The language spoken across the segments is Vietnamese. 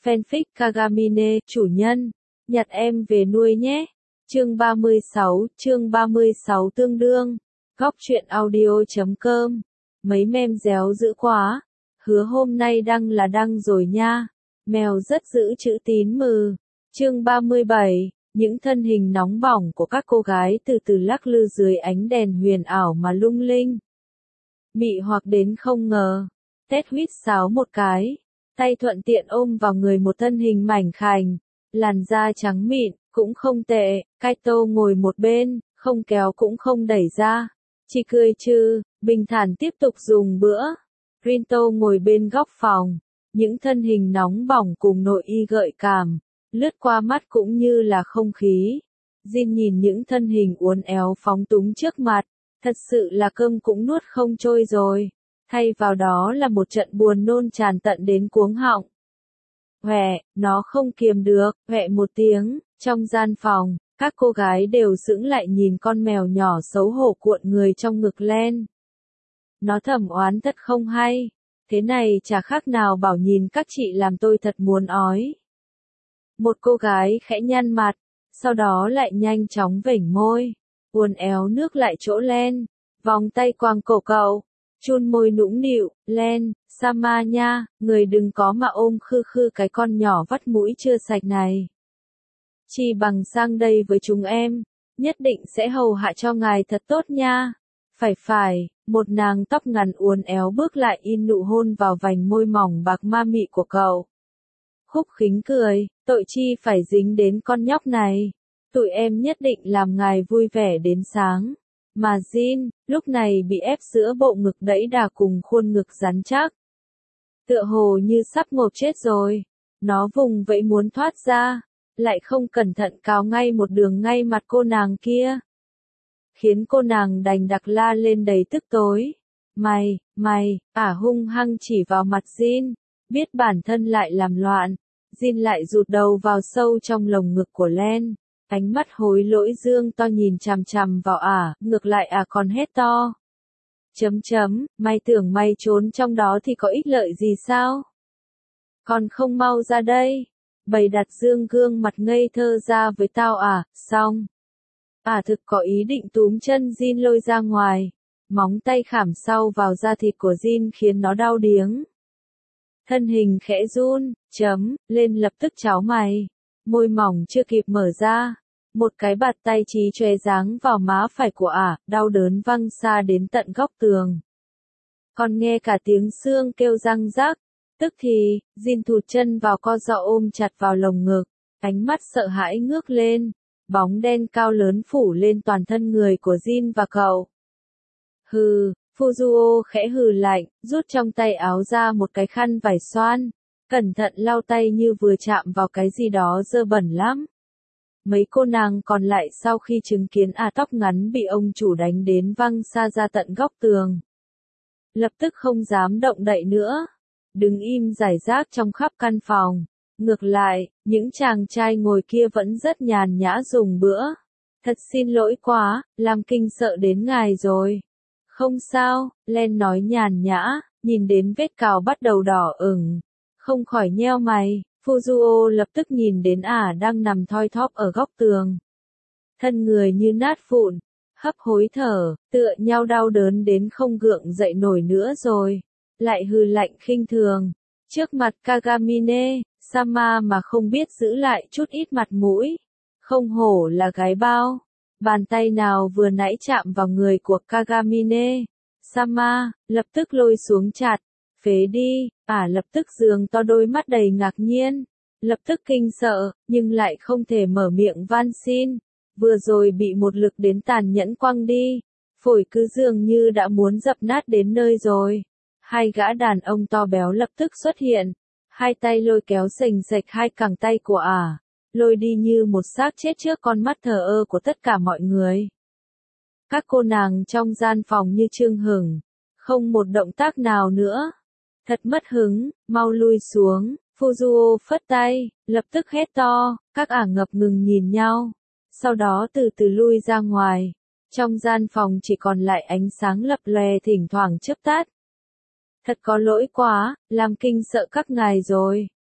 Fanfic Kagamine, chủ nhân, nhặt em về nuôi nhé. Chương 36 tương đương. Góc truyện audio.com. Mấy mem réo dữ quá. Hứa hôm nay đăng là đăng rồi nha. Mèo rất giữ chữ tín mừ. Chương 37. Những thân hình nóng bỏng của các cô gái từ từ lắc lư dưới ánh đèn huyền ảo mà lung linh. Mị hoặc đến không ngờ. Tét huýt sáo một cái. Tay thuận tiện ôm vào người một thân hình mảnh khảnh. Làn da trắng mịn, cũng không tệ. Kaito ngồi một bên, không kéo cũng không đẩy ra. Chỉ cười trừ, bình thản tiếp tục dùng bữa. Rinto ngồi bên góc phòng. Những thân hình nóng bỏng cùng nội y gợi cảm. Lướt qua mắt cũng như là không khí. Jin nhìn những thân hình uốn éo phóng túng trước mặt. Thật sự là cơm cũng nuốt không trôi rồi. Thay vào đó là một trận buồn nôn tràn tận đến cuống họng. Hoẹ, nó không kiềm được, hoẹ một tiếng, trong gian phòng, các cô gái đều sững lại nhìn con mèo nhỏ xấu hổ cuộn người trong ngực len. Nó thầm oán thật không hay, thế này chả khác nào bảo nhìn các chị làm tôi thật muốn ói. Một cô gái khẽ nhăn mặt, sau đó lại nhanh chóng vểnh môi, uốn éo nước lại chỗ len, vòng tay quàng cổ cậu. Chun môi nũng nịu, len, Sama nha, người đừng có mà ôm khư khư cái con nhỏ vắt mũi chưa sạch này. Chỉ bằng sang đây với chúng em, nhất định sẽ hầu hạ cho ngài thật tốt nha. Phải, một nàng tóc ngắn uốn éo bước lại in nụ hôn vào vành môi mỏng bạc ma mị của cậu. Khúc khính cười, tội chi phải dính đến con nhóc này. Tụi em nhất định làm ngài vui vẻ đến sáng. Mà Jin, lúc này bị ép giữa bộ ngực đẫy đà cùng khuôn ngực rắn chắc. Tựa hồ như sắp ngộp chết rồi. Nó vùng vẫy muốn thoát ra, lại không cẩn thận cào ngay một đường ngay mặt cô nàng kia. Khiến cô nàng đành đặc la lên đầy tức tối. Mày, hung hăng chỉ vào mặt Jin, biết bản thân lại làm loạn. Jin lại rụt đầu vào sâu trong lồng ngực của Len. Ánh mắt hối lỗi dương to nhìn chằm chằm vào ngược lại còn hét to. Mày tưởng mày trốn trong đó thì có ích lợi gì sao? Còn không mau ra đây. Bày đặt dương gương mặt ngây thơ ra với tao xong. Thực có ý định túm chân Jin lôi ra ngoài. Móng tay khảm sau vào da thịt của Jin khiến nó đau điếng. Thân hình khẽ run, lên lập tức cháo mày. Môi mỏng chưa kịp mở ra, một cái bạt tay trí chóe giáng vào má phải của đau đớn văng xa đến tận góc tường. Còn nghe cả tiếng xương kêu răng rắc, tức thì, Jin thụt chân vào co ro ôm chặt vào lồng ngực, ánh mắt sợ hãi ngước lên, bóng đen cao lớn phủ lên toàn thân người của Jin và cậu. Hừ, Fuzuo khẽ hừ lạnh, rút trong tay áo ra một cái khăn vải xoan. Cẩn thận lau tay như vừa chạm vào cái gì đó dơ bẩn lắm. Mấy cô nàng còn lại sau khi chứng kiến tóc ngắn bị ông chủ đánh đến văng xa ra tận góc tường. Lập tức không dám động đậy nữa. Đứng im rải rác trong khắp căn phòng. Ngược lại, những chàng trai ngồi kia vẫn rất nhàn nhã dùng bữa. Thật xin lỗi quá, làm kinh sợ đến ngài rồi. Không sao, Len nói nhàn nhã, nhìn đến vết cào bắt đầu đỏ ửng. Không khỏi nheo mày, Fuzuo lập tức nhìn đến đang nằm thoi thóp ở góc tường. Thân người như nát vụn, hấp hối thở, tựa nhau đau đớn đến không gượng dậy nổi nữa rồi. Lại hừ lạnh khinh thường. Trước mặt Kagamine, Sama mà không biết giữ lại chút ít mặt mũi. Không hổ là gái bao. Bàn tay nào vừa nãy chạm vào người của Kagamine. Sama, lập tức lôi xuống chặt. Phế đi, lập tức giương to đôi mắt đầy ngạc nhiên, lập tức kinh sợ, nhưng lại không thể mở miệng van xin, vừa rồi bị một lực đến tàn nhẫn quăng đi, phổi cứ dường như đã muốn dập nát đến nơi rồi. Hai gã đàn ông to béo lập tức xuất hiện, hai tay lôi kéo sềnh sệch hai cẳng tay của lôi đi như một xác chết trước con mắt thờ ơ của tất cả mọi người. Các cô nàng trong gian phòng như chưng hửng, không một động tác nào nữa. Thật mất hứng, mau lui xuống, Fuzuo phất tay, lập tức hét to, các ngập ngừng nhìn nhau, sau đó từ từ lui ra ngoài. Trong gian phòng chỉ còn lại ánh sáng lập lòe thỉnh thoảng chớp tắt. Thật có lỗi quá, làm kinh sợ các ngài rồi.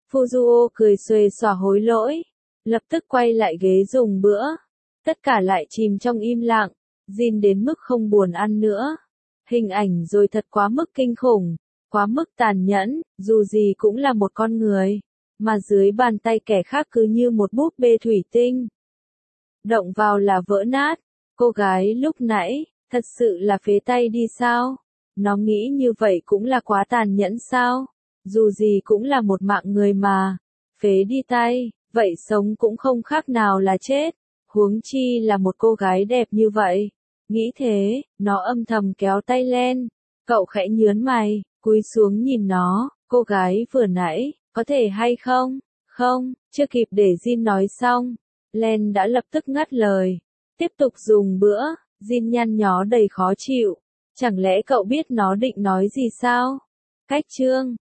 Fuzuo cười xuề xòa hối lỗi, lập tức quay lại ghế dùng bữa. Tất cả lại chìm trong im lặng, Jin đến mức không buồn ăn nữa. Hình ảnh rồi thật quá mức kinh khủng, quá mức tàn nhẫn, dù gì cũng là một con người, mà dưới bàn tay kẻ khác cứ như một búp bê thủy tinh. Động vào là vỡ nát, cô gái lúc nãy, thật sự là phế tay đi sao? Nó nghĩ như vậy cũng là quá tàn nhẫn sao? Dù gì cũng là một mạng người mà, phế đi tay, vậy sống cũng không khác nào là chết, huống chi là một cô gái đẹp như vậy. Nghĩ thế, nó âm thầm kéo tay lên, cậu khẽ nhớn mày, cúi xuống nhìn nó, cô gái vừa nãy, có thể hay không? Không, chưa kịp để Jin nói xong, Len đã lập tức ngắt lời, tiếp tục dùng bữa. Jin nhăn nhó đầy khó chịu, chẳng lẽ cậu biết nó định nói gì sao? Cách chương